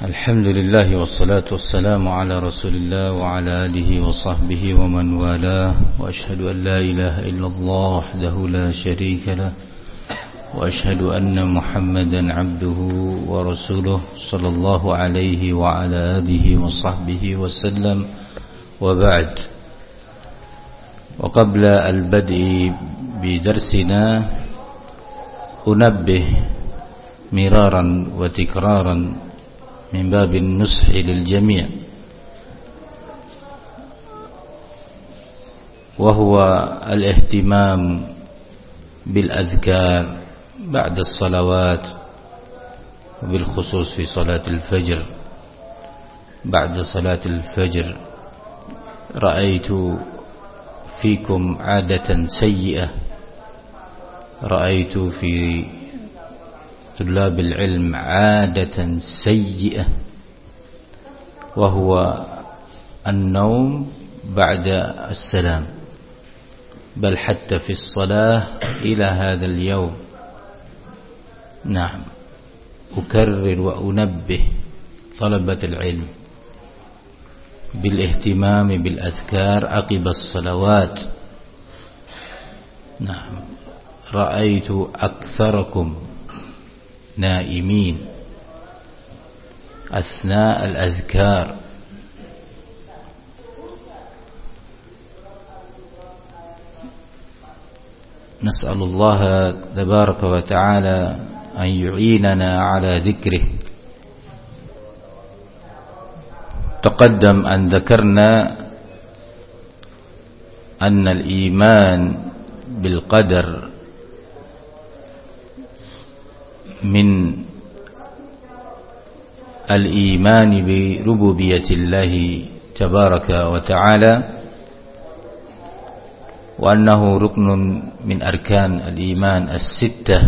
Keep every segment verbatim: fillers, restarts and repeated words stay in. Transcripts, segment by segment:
الحمد لله والصلاة والسلام على رسول الله وعلى آله وصحبه ومن والاه، وأشهد أن لا إله إلا الله وحده لا شريك له، وأشهد أن محمدا عبده ورسوله صلى الله عليه وعلى آله وصحبه وسلم. وبعد، وقبل البدء بدرسنا أنبه مرارا وتكرارا من باب النصح للجميع، وهو الاهتمام بالأذكار بعد الصلوات، وبالخصوص في صلاة الفجر. بعد صلاة الفجر رأيت فيكم عادة سيئة، رأيت في طلاب العلم عادة سيئة، وهو النوم بعد السلام، بل حتى في الصلاة إلى هذا اليوم. نعم، أكرر وأنبه طلبة العلم بالاهتمام بالأذكار عقب الصلوات. نعم، رأيت أكثركم نائمين أثناء الأذكار. نسأل الله تبارك وتعالى أن يعيننا على ذكره. تقدم أن ذكرنا أن الإيمان بالقدر من الإيمان بربوبية الله تبارك وتعالى، وأنه ركن من أركان الإيمان الستة،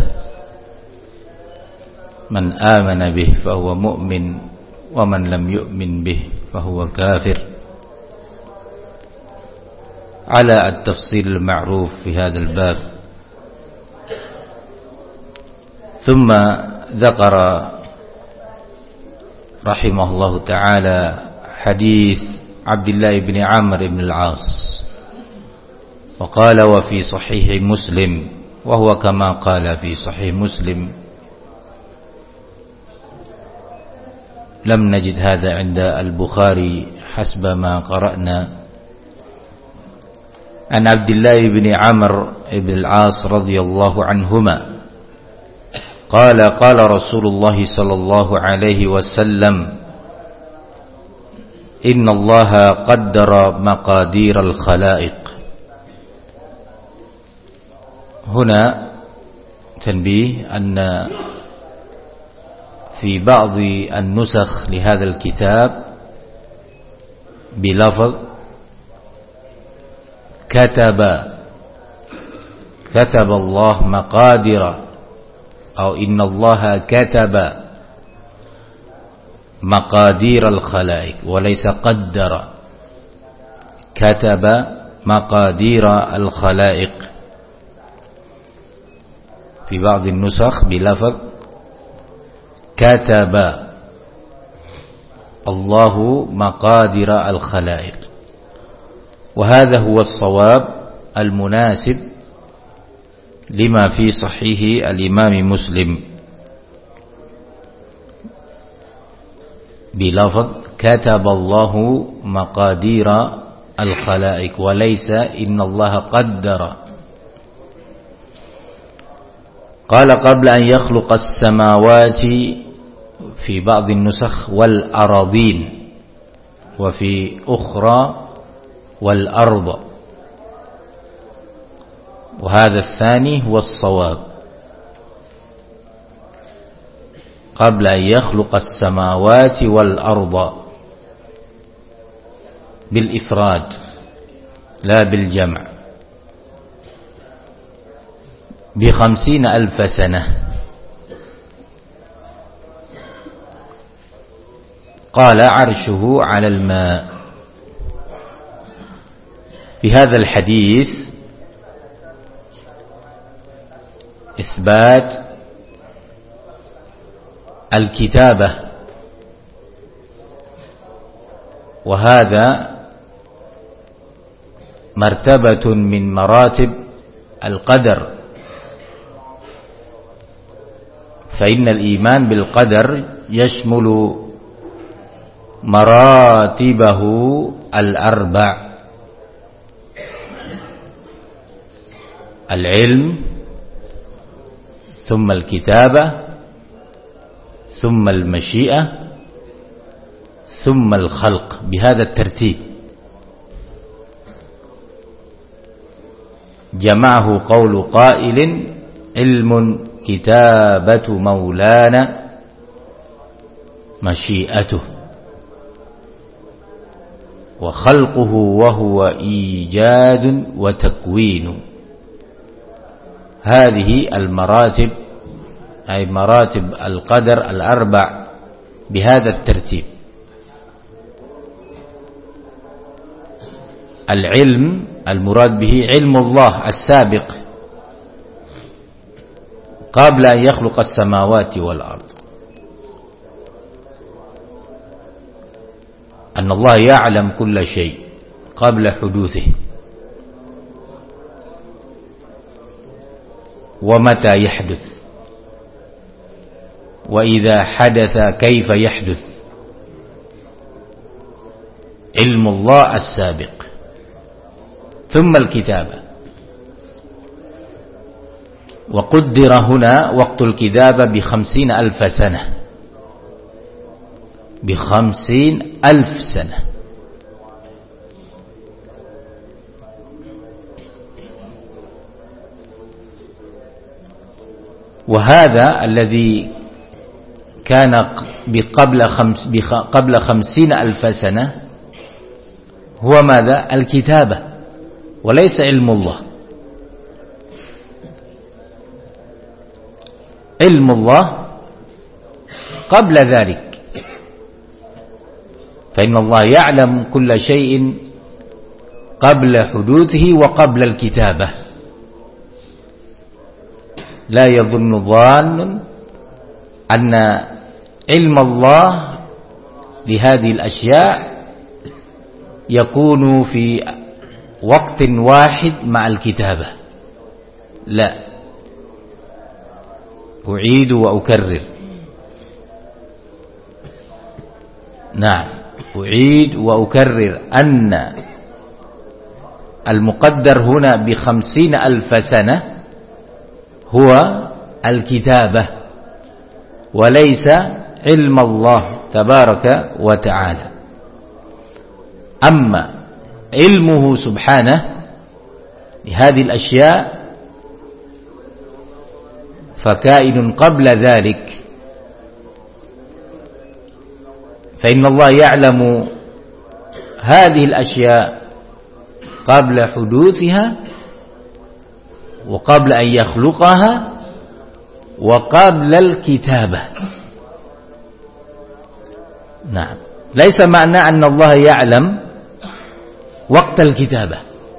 من آمن به فهو مؤمن، ومن لم يؤمن به فهو كافر، على التفصيل المعروف في هذا الباب. ثم ذكر رحمه الله تعالى حديث عبد الله بن عمرو بن العاص، وقال: وفي صحيح مسلم، وهو كما قال في صحيح مسلم، لم نجد هذا عند البخاري حسب ما قرأنا، عن عبد الله بن عمرو بن العاص رضي الله عنهما قال: قال رسول الله صلى الله عليه وسلم: إن الله قدر مقادير الخلائق. هنا تنبيه أن في بعض النسخ لهذا الكتاب بلفظ كتب كتب الله مقادير، أو إن الله كتب مقادير الخلائق، وليس قدر، كتب مقادير الخلائق. في بعض النسخ بلفظ كتب الله مقادير الخلائق، وهذا هو الصواب المناسب لما في صحيح الإمام مسلم بلفظ كتب الله مقادير الخلائق، وليس إن الله قدر. قال: قبل أن يخلق السماوات، في بعض النسخ والأراضين، وفي أخرى والأرض، وهذا الثاني هو الصواب، قبل أن يخلق السماوات والأرض بالإفراد لا بالجمع، بخمسين ألف سنة. قال: عرشه على الماء. بهذا الحديث إثبات الكتابة wa hadha martabatun min maratib al-qadar. Fa innal iman bil qadar yashmulu maratibahu al-arba'. Al-ilm, thumma al-kitabah, thumma al-mashi'ah, thumma al-khalq, bihadha at-tartib. Jama'ahu qawlu qailin ilmun kitabatu maulana mashi'atuh wa khalquhu wa huwa ijadun wa takwinu. هذه المراتب أي مراتب القدر الأربع بهذا الترتيب. العلم المراد به علم الله السابق قبل أن يخلق السماوات والأرض، أن الله يعلم كل شيء قبل حدوثه ومتى يحدث وإذا حدث كيف يحدث. علم الله السابق. ثم الكتابة، وقدر هنا وقت الكتابة بخمسين ألف سنة، بخمسين ألف سنة. وهذا الذي كان قبل خمس قبل خمسين ألف سنة هو ماذا؟ الكتابة، وليس علم الله. علم الله قبل ذلك، فإن الله يعلم كل شيء قبل حدوثه وقبل الكتابة. لا يظن ظان أن علم الله لهذه الأشياء يكون في وقت واحد مع الكتابة. لا، أعيد وأكرر. نعم، أعيد وأكرر أن المقدر هنا بخمسين ألف سنة هو الكتابة وليس علم الله تبارك وتعالى. أما علمه سبحانه لهذه الأشياء فكائن قبل ذلك، فإن الله يعلم هذه الأشياء قبل حدوثها وقبل أن يخلقها وقبل الكتابة. نعم، ليس معنى أن الله يعلم وقت الكتابة،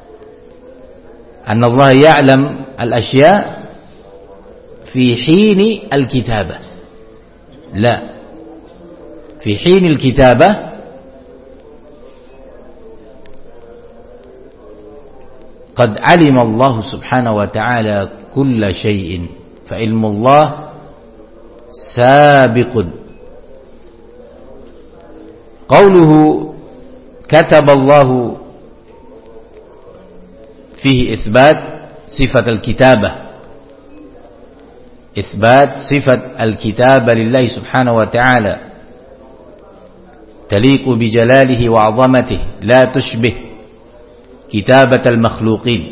أن الله يعلم الأشياء في حين الكتابة. لا، في حين الكتابة قد علم الله سبحانه وتعالى كل شيء، فعلم الله سابق. قوله كتب الله فيه إثبات صفة الكتابة، إثبات صفة الكتابة لله سبحانه وتعالى تليق بجلاله وعظمته، لا تشبه كتابة المخلوقين،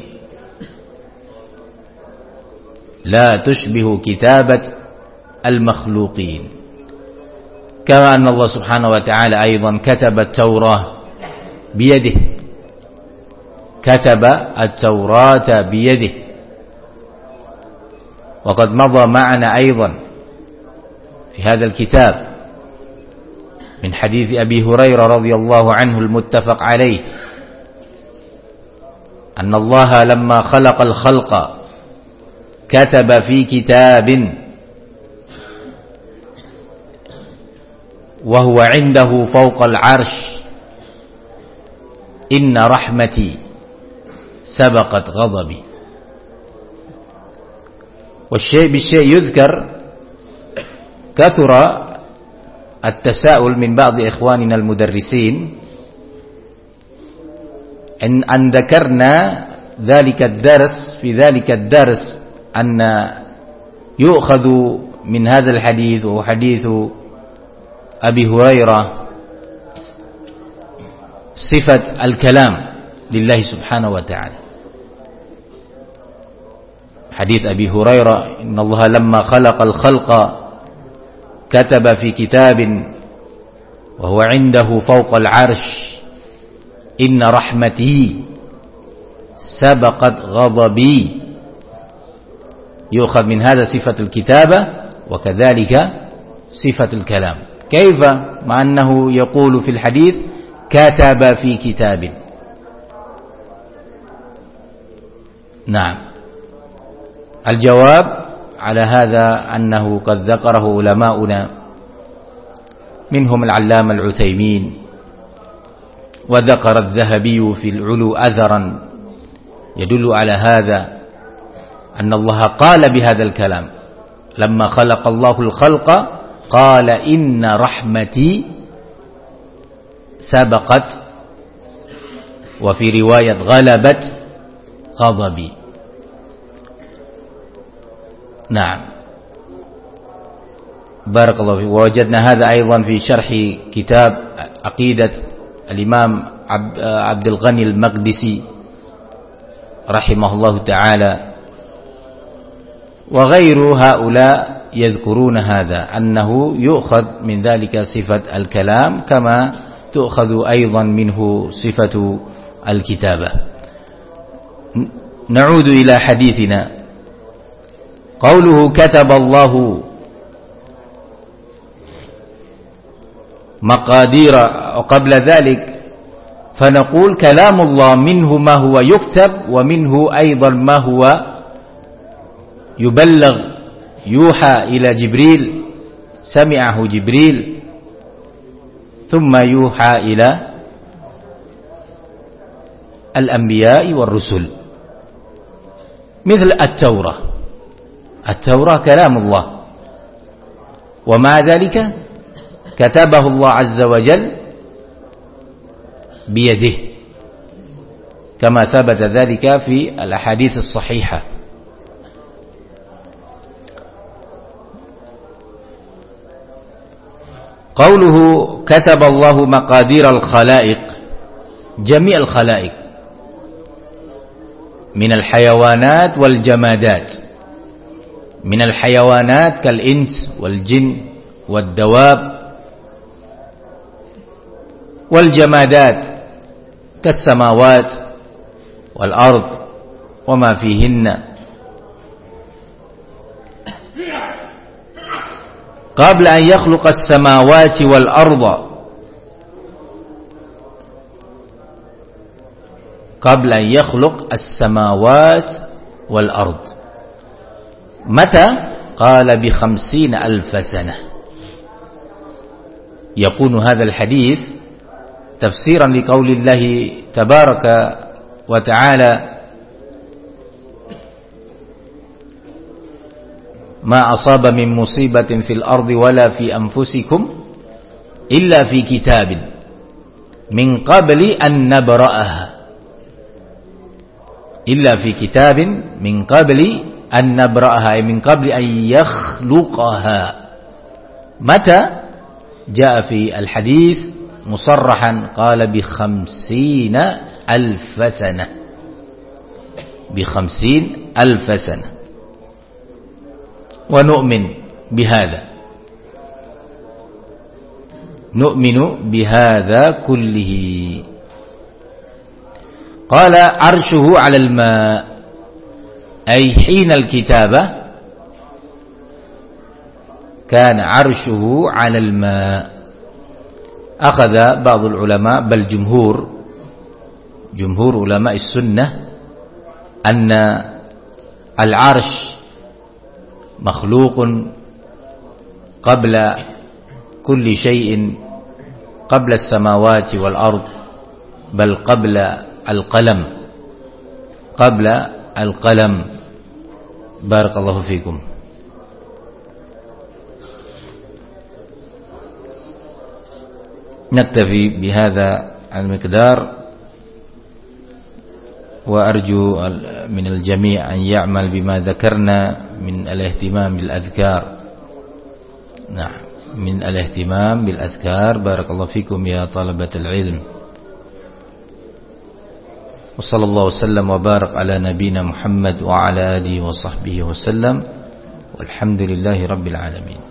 لا تشبه كتابة المخلوقين. كما أن الله سبحانه وتعالى أيضا كتب التوراة بيده، كتب التوراة بيده. وقد مضى معنا أيضا في هذا الكتاب من حديث أبي هريرة رضي الله عنه المتفق عليه أن الله لما خلق الخلق كتب في كتاب وهو عنده فوق العرش inna rahmati sabaqat ghadabi. Wasyai' bisyai' yudhkar kathura at-tasa'ul min ba'd ikhwanina al-mudarrisin an an dzakarna dzalika ad-dars fi dzalika ad-dars anna yu'khadhu min hadzal hadits wa haditsu Abi Hurairah sifat al-kalam lillahi subhanahu wa ta'ala. Hadits Abi Hurairah, inna Allah lamma khalaqal khalqa kataba fi kitabin wa huwa 'indahu fawqa al-'arsh inna rahmati sabaqat ghadabi. Yu'khadh min hadha sifatul kitabah wa kadzalika sifatul kalam. Kaifa ma annahu yaqulu fil hadits kataba fi kitabin. Na'am. الجواب على هذا أنه قد ذكره علماؤنا منهم العلامة العثيمين وذكر الذهبي في العلو أثرا يدل على هذا أن الله قال بهذا الكلام لما خلق الله الخلق قال إن رحمتي سبقت وفي رواية غلبت غضبي. نعم بارك الله فيك. ووجدنا هذا أيضا في شرح كتاب عقيدة الإمام عبد الغني المقدسي رحمه الله تعالى وغير هؤلاء يذكرون هذا أنه يؤخذ من ذلك صفة الكلام كما تؤخذ أيضا منه صفة الكتابة. نعود إلى حديثنا. قوله كتب الله مقادير وقبل ذلك فنقول كلام الله منه ما هو يكتب ومنه أيضا ما هو يبلغ يوحى إلى جبريل سمعه جبريل ثم يوحى إلى الأنبياء والرسل مثل التوراة. التوراة كلام الله ومع ذلك كتبه الله عز وجل بيده كما ثبت ذلك في الأحاديث الصحيحة. قوله كتب الله مقادير الخلائق جميع الخلائق من الحيوانات والجمادات. من الحيوانات كالإنس والجن والدواب والجمادات كالسماوات والأرض وما فيهن. قبل أن يخلق السماوات والأرض قبل أن يخلق السماوات والأرض متى؟ قال بخمسين ألف سنة. يكون هذا الحديث تفسيرا لقول الله تبارك وتعالى ما أصاب من مصيبة في الأرض ولا في أنفسكم إلا في كتاب من قبل أن نبرأها إلا في كتاب من قبل أن نبرأها أي من قبل أن يخلقها. متى؟ جاء في الحديث مصرحا قال بخمسين ألف سنة بخمسين ألف سنة. ونؤمن بهذا نؤمن بهذا كله. قال عرشه على الماء أي حين الكتابة كان عرشه على الماء. أخذ بعض العلماء بل جمهور جمهور علماء السنة أن العرش مخلوق قبل كل شيء قبل السماوات والأرض bal qabla al-qalam, qabla al-qalam. Barakallahu fikum. نكتفي بهذا المقدار وأرجو من الجميع أن يعمل بما ذكرنا من الاهتمام بالأذكار. نعم، من الاهتمام بالأذكار. بارك الله فيكم يا طلبة العلم. وصلى الله وسلم وبارك على نبينا محمد وعلى آله وصحبه وسلم والحمد لله رب العالمين.